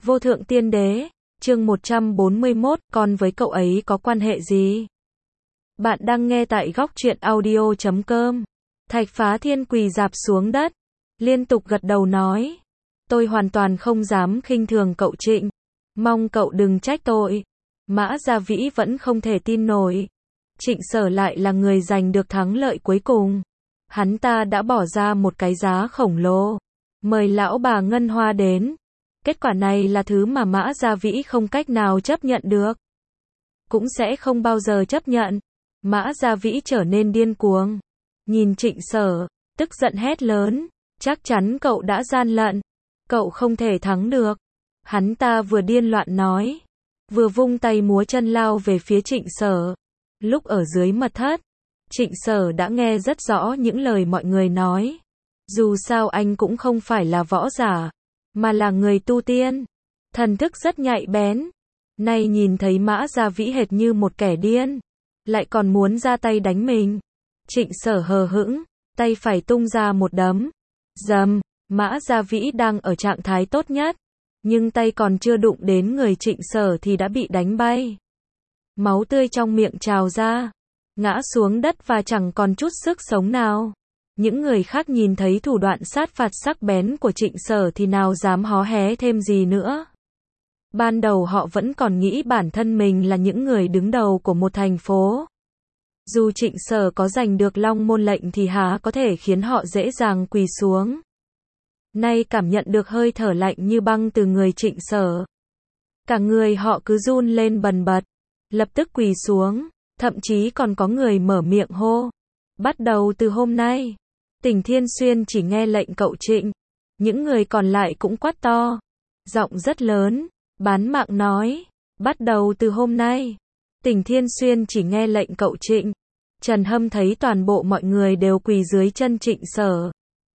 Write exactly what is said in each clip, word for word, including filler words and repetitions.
Vô thượng tiên đế, chương một trăm bốn mươi mốt, con với cậu ấy có quan hệ gì? Bạn đang nghe tại góc truyện audio chấm com. Thạch Phá Thiên quỳ rạp xuống đất, liên tục gật đầu nói. Tôi hoàn toàn không dám khinh thường cậu Trịnh. Mong cậu đừng trách tội. Mã Gia Vĩ vẫn không thể tin nổi. Trịnh Sở lại là người giành được thắng lợi cuối cùng. Hắn ta đã bỏ ra một cái giá khổng lồ. Mời lão bà Ngân Hoa đến. Kết quả này là thứ mà Mã Gia Vĩ không cách nào chấp nhận được. Cũng sẽ không bao giờ chấp nhận. Mã Gia Vĩ trở nên điên cuồng. Nhìn Trịnh Sở, tức giận hét lớn. Chắc chắn cậu đã gian lận. Cậu không thể thắng được. Hắn ta vừa điên loạn nói. Vừa vung tay múa chân lao về phía Trịnh Sở. Lúc ở dưới mật thất, Trịnh Sở đã nghe rất rõ những lời mọi người nói. Dù sao anh cũng không phải là võ giả, mà là người tu tiên. Thần thức rất nhạy bén. Nay nhìn thấy Mã Gia Vĩ hệt như một kẻ điên, lại còn muốn ra tay đánh mình. Trịnh Sở hờ hững, tay phải tung ra một đấm. Dầm, Mã Gia Vĩ đang ở trạng thái tốt nhất, nhưng tay còn chưa đụng đến người Trịnh Sở thì đã bị đánh bay. Máu tươi trong miệng trào ra, ngã xuống đất và chẳng còn chút sức sống nào. Những người khác nhìn thấy thủ đoạn sát phạt sắc bén của Trịnh Sở thì nào dám hó hé thêm gì nữa. Ban đầu họ vẫn còn nghĩ bản thân mình là những người đứng đầu của một thành phố. Dù Trịnh Sở có giành được Long Môn lệnh thì há có thể khiến họ dễ dàng quỳ xuống. Nay cảm nhận được hơi thở lạnh như băng từ người Trịnh Sở. Cả người họ cứ run lên bần bật, lập tức quỳ xuống, thậm chí còn có người mở miệng hô. Bắt đầu từ hôm nay, Tỉnh Thiên Xuyên chỉ nghe lệnh cậu Trịnh. Những người còn lại cũng quát to, giọng rất lớn, bán mạng nói. Bắt đầu từ hôm nay, Tỉnh Thiên Xuyên chỉ nghe lệnh cậu Trịnh. Trần Hâm thấy toàn bộ mọi người đều quỳ dưới chân Trịnh Sở.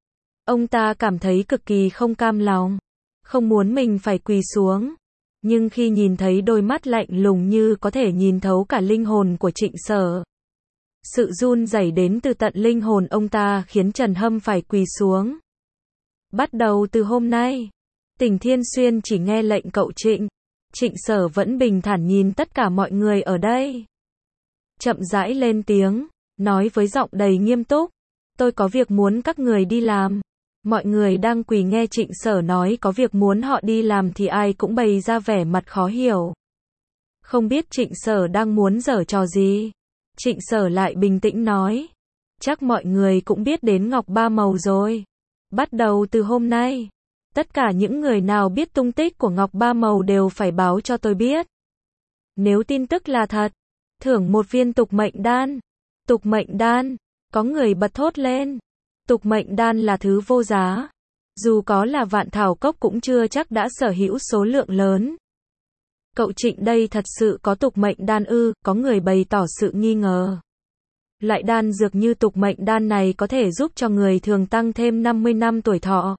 Ông ta cảm thấy cực kỳ không cam lòng, không muốn mình phải quỳ xuống. Nhưng khi nhìn thấy đôi mắt lạnh lùng như có thể nhìn thấu cả linh hồn của Trịnh Sở, sự run rẩy đến từ tận linh hồn ông ta khiến Trần Hâm phải quỳ xuống. Bắt đầu từ hôm nay, Tỉnh Thiên Xuyên chỉ nghe lệnh cậu Trịnh. Trịnh Sở vẫn bình thản nhìn tất cả mọi người ở đây. Chậm rãi lên tiếng, nói với giọng đầy nghiêm túc. Tôi có việc muốn các người đi làm. Mọi người đang quỳ nghe Trịnh Sở nói có việc muốn họ đi làm thì ai cũng bày ra vẻ mặt khó hiểu. Không biết Trịnh Sở đang muốn giở trò gì. Trịnh Sở lại bình tĩnh nói. Chắc mọi người cũng biết đến Ngọc Ba Màu rồi. Bắt đầu từ hôm nay, tất cả những người nào biết tung tích của Ngọc Ba Màu đều phải báo cho tôi biết. Nếu tin tức là thật, thưởng một viên tục mệnh đan. Tục mệnh đan, có người bật thốt lên. Tục mệnh đan là thứ vô giá. Dù có là vạn thảo cốc cũng chưa chắc đã sở hữu số lượng lớn. Cậu Trịnh đây thật sự có tục mệnh đan ư? Có người bày tỏ sự nghi ngờ. Loại đan dược như tục mệnh đan này có thể giúp cho người thường tăng thêm năm mươi năm tuổi thọ.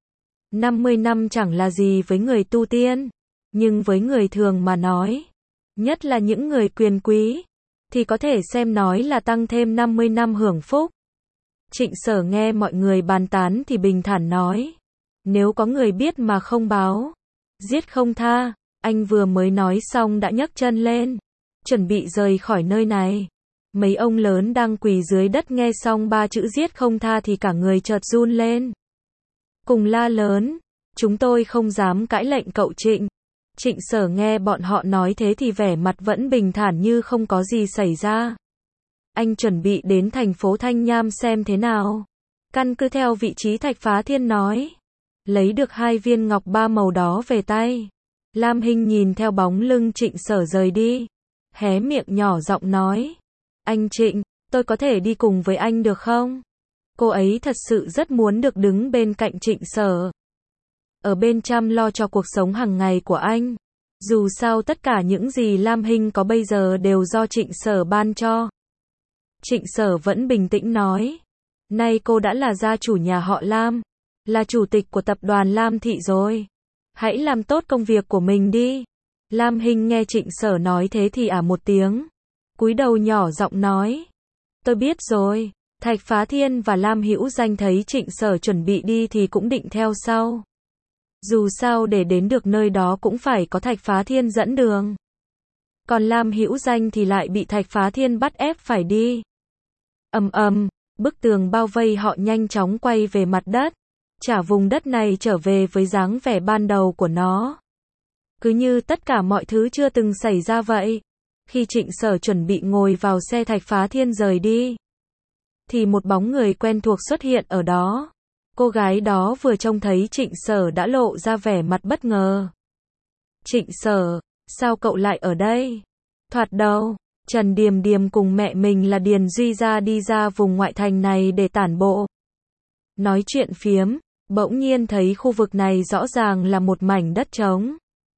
năm mươi năm chẳng là gì với người tu tiên. Nhưng với người thường mà nói, nhất là những người quyền quý, thì có thể xem nói là tăng thêm năm mươi năm hưởng phúc. Trịnh Sở nghe mọi người bàn tán thì bình thản nói. Nếu có người biết mà không báo, giết không tha. Anh vừa mới nói xong đã nhấc chân lên, chuẩn bị rời khỏi nơi này. Mấy ông lớn đang quỳ dưới đất nghe xong ba chữ giết không tha thì cả người chợt run lên. Cùng la lớn, chúng tôi không dám cãi lệnh cậu Trịnh. Trịnh Sở nghe bọn họ nói thế thì vẻ mặt vẫn bình thản như không có gì xảy ra. Anh chuẩn bị đến thành phố Thanh Nham xem thế nào. Căn cứ theo vị trí Thạch Phá Thiên nói, lấy được hai viên ngọc ba màu đó về tay. Lam Hinh nhìn theo bóng lưng Trịnh Sở rời đi, hé miệng nhỏ giọng nói. Anh Trịnh, tôi có thể đi cùng với anh được không? Cô ấy thật sự rất muốn được đứng bên cạnh Trịnh Sở, ở bên chăm lo cho cuộc sống hàng ngày của anh. Dù sao tất cả những gì Lam Hinh có bây giờ đều do Trịnh Sở ban cho. Trịnh Sở vẫn bình tĩnh nói. Nay cô đã là gia chủ nhà họ Lam, là chủ tịch của tập đoàn Lam Thị rồi. Hãy làm tốt công việc của mình đi. Lam Hinh nghe Trịnh Sở nói thế thì ả một tiếng, cúi đầu nhỏ giọng nói. Tôi biết rồi. Thạch Phá Thiên và Lam Hữu Danh thấy Trịnh Sở chuẩn bị đi thì cũng định theo sau. Dù sao để đến được nơi đó cũng phải có Thạch Phá Thiên dẫn đường. Còn Lam Hữu Danh thì lại bị Thạch Phá Thiên bắt ép phải đi. Ầm ầm, bức tường bao vây họ nhanh chóng quay về mặt đất, trả vùng đất này trở về với dáng vẻ ban đầu của nó. Cứ như tất cả mọi thứ chưa từng xảy ra vậy. Khi Trịnh Sở chuẩn bị ngồi vào xe Thạch Phá Thiên rời đi, thì một bóng người quen thuộc xuất hiện ở đó. Cô gái đó vừa trông thấy Trịnh Sở đã lộ ra vẻ mặt bất ngờ. Trịnh Sở, sao cậu lại ở đây? Thoạt đầu, Trần Điềm Điềm cùng mẹ mình là Điền Duy Gia đi ra vùng ngoại thành này để tản bộ. Nói chuyện phiếm, bỗng nhiên thấy khu vực này rõ ràng là một mảnh đất trống.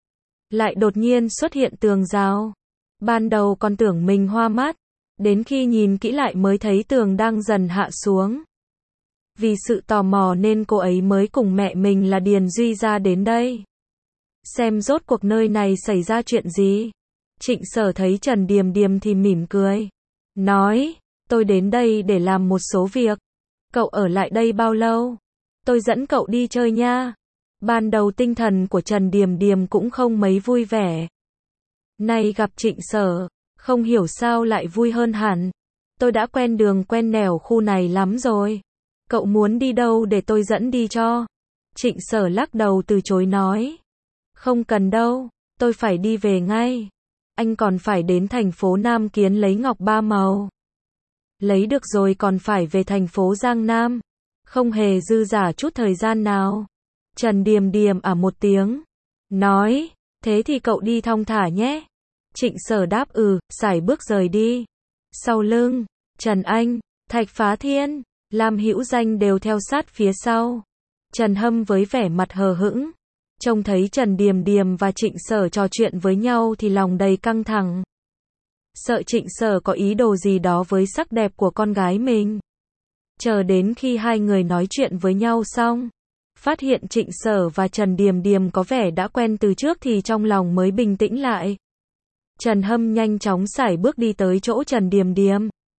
Lại đột nhiên xuất hiện tường rào. Ban đầu còn tưởng mình hoa mắt, đến khi nhìn kỹ lại mới thấy tường đang dần hạ xuống. Vì sự tò mò nên cô ấy mới cùng mẹ mình là Điền Duy Gia đến đây. Xem rốt cuộc nơi này xảy ra chuyện gì. Trịnh Sở thấy Trần Điềm Điềm thì mỉm cười. Nói, tôi đến đây để làm một số việc. Cậu ở lại đây bao lâu? Tôi dẫn cậu đi chơi nha. Ban đầu tinh thần của Trần Điềm Điềm cũng không mấy vui vẻ. Nay gặp Trịnh Sở, không hiểu sao lại vui hơn hẳn. Tôi đã quen đường quen nẻo khu này lắm rồi. Cậu muốn đi đâu để tôi dẫn đi cho? Trịnh Sở lắc đầu từ chối nói. Không cần đâu, tôi phải đi về ngay. Anh còn phải đến thành phố Nam Kiến lấy ngọc ba màu. Lấy được rồi còn phải về thành phố Giang Nam. Không hề dư dả chút thời gian nào. Trần Điềm Điềm à một tiếng. Nói, thế thì cậu đi thong thả nhé. Trịnh Sở đáp ừ, sải bước rời đi. Sau lưng, Trần Anh, Thạch Phá Thiên, Lam Hữu Danh đều theo sát phía sau. Trần Hâm với vẻ mặt hờ hững, trông thấy Trần Điềm Điềm và Trịnh Sở trò chuyện với nhau thì lòng đầy căng thẳng. Sợ Trịnh Sở có ý đồ gì đó với sắc đẹp của con gái mình. Chờ đến khi hai người nói chuyện với nhau xong, phát hiện Trịnh Sở và Trần Điềm Điềm có vẻ đã quen từ trước thì trong lòng mới bình tĩnh lại. Trần Hâm nhanh chóng sải bước đi tới chỗ Trần Điềm Điềm.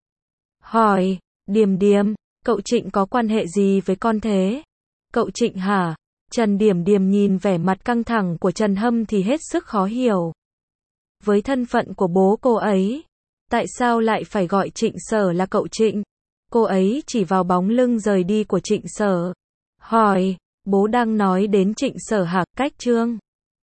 Hỏi, Điềm Điềm, cậu Trịnh có quan hệ gì với con thế? Cậu Trịnh hả? Trần Điềm Điềm nhìn vẻ mặt căng thẳng của Trần Hâm thì hết sức khó hiểu. Với thân phận của bố cô ấy, tại sao lại phải gọi Trịnh Sở là cậu Trịnh? Cô ấy chỉ vào bóng lưng rời đi của Trịnh Sở. Hỏi, bố đang nói đến Trịnh Sở hả? Cách Trương